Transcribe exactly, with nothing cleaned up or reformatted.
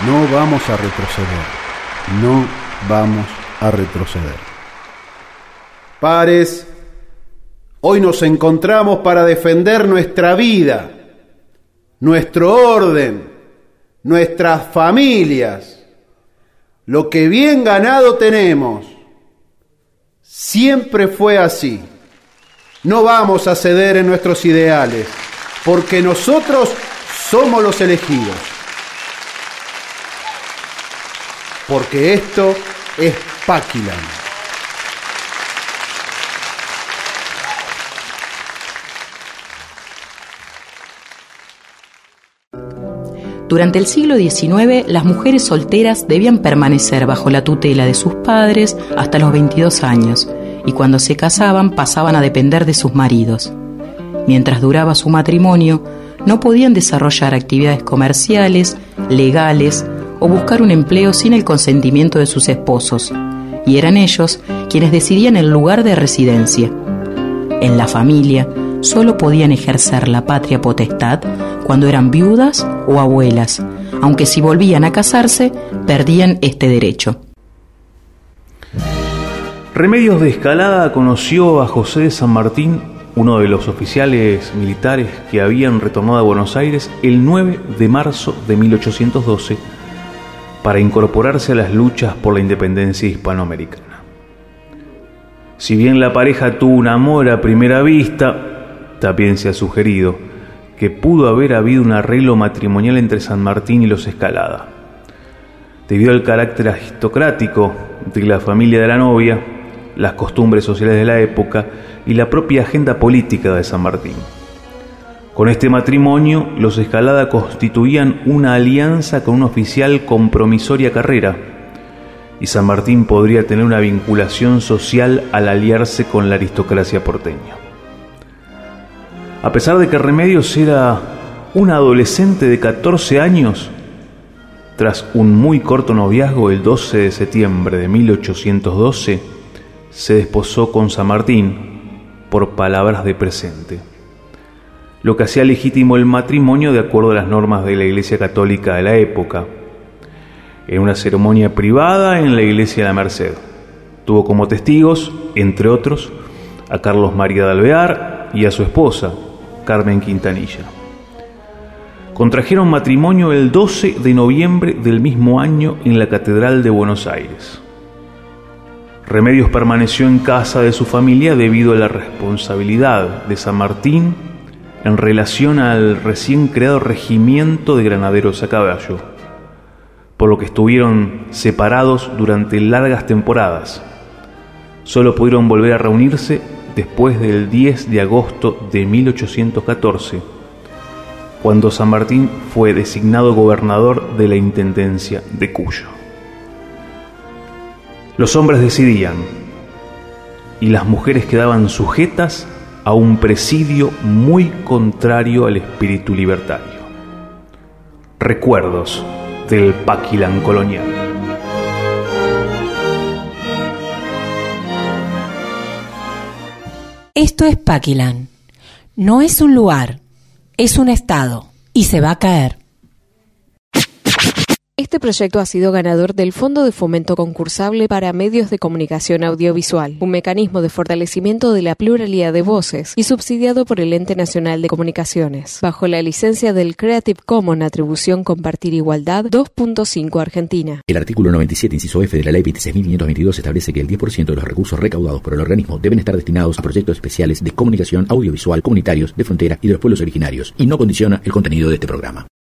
No vamos a retroceder. No vamos a retroceder. Pares, hoy nos encontramos para defender nuestra vida, nuestro orden, nuestras familias, lo que bien ganado tenemos. Siempre fue así. No vamos a ceder en nuestros ideales, porque nosotros somos los elegidos. Porque esto es Paquilan. Durante el siglo diecinueve, las mujeres solteras debían permanecer bajo la tutela de sus padres hasta los veintidós años, y cuando se casaban pasaban a depender de sus maridos. Mientras duraba su matrimonio, no podían desarrollar actividades comerciales, legales o buscar un empleo sin el consentimiento de sus esposos, y eran ellos quienes decidían el lugar de residencia. En la familia, solo podían ejercer la patria potestad cuando eran viudas o abuelas, aunque si volvían a casarse, perdían este derecho. Remedios de Escalada conoció a José de San Martín, uno de los oficiales militares que habían retornado a Buenos Aires el nueve de marzo de mil ochocientos doce para incorporarse a las luchas por la independencia hispanoamericana. Si bien la pareja tuvo un amor a primera vista, también se ha sugerido que pudo haber habido un arreglo matrimonial entre San Martín y los Escalada. Debido al carácter aristocrático de la familia de la novia, las costumbres sociales de la época y la propia agenda política de San Martín. Con este matrimonio, los Escalada constituían una alianza con un oficial con promisoria carrera, y San Martín podría tener una vinculación social al aliarse con la aristocracia porteña. A pesar de que Remedios era un adolescente de catorce años, tras un muy corto noviazgo, el doce de septiembre de mil ochocientos doce, se desposó con San Martín por palabras de presente, lo que hacía legítimo el matrimonio de acuerdo a las normas de la Iglesia Católica de la época. En una ceremonia privada en la Iglesia de la Merced, tuvo como testigos, entre otros, a Carlos María de Alvear y a su esposa, Carmen Quintanilla. Contrajeron matrimonio el doce de noviembre del mismo año en la Catedral de Buenos Aires. Remedios permaneció en casa de su familia debido a la responsabilidad de San Martín en relación al recién creado regimiento de granaderos a caballo, por lo que estuvieron separados durante largas temporadas. Solo pudieron volver a reunirse después del diez de agosto de mil ochocientos catorce, cuando San Martín fue designado gobernador de la Intendencia de Cuyo. Los hombres decidían, y las mujeres quedaban sujetas a un presidio muy contrario al espíritu libertario. Recuerdos del Paquilan colonial. Esto es Paquilan. No es un lugar, es un estado, y se va a caer. Este proyecto ha sido ganador del Fondo de Fomento Concursable para Medios de Comunicación Audiovisual, un mecanismo de fortalecimiento de la pluralidad de voces y subsidiado por el Ente Nacional de Comunicaciones, bajo la licencia del Creative Commons Atribución Compartir Igualdad dos punto cinco Argentina. El artículo noventa y siete, inciso F de la Ley veintiséis mil quinientos veintidós establece que el diez por ciento de los recursos recaudados por el organismo deben estar destinados a proyectos especiales de comunicación audiovisual comunitarios de frontera y de los pueblos originarios, y no condiciona el contenido de este programa.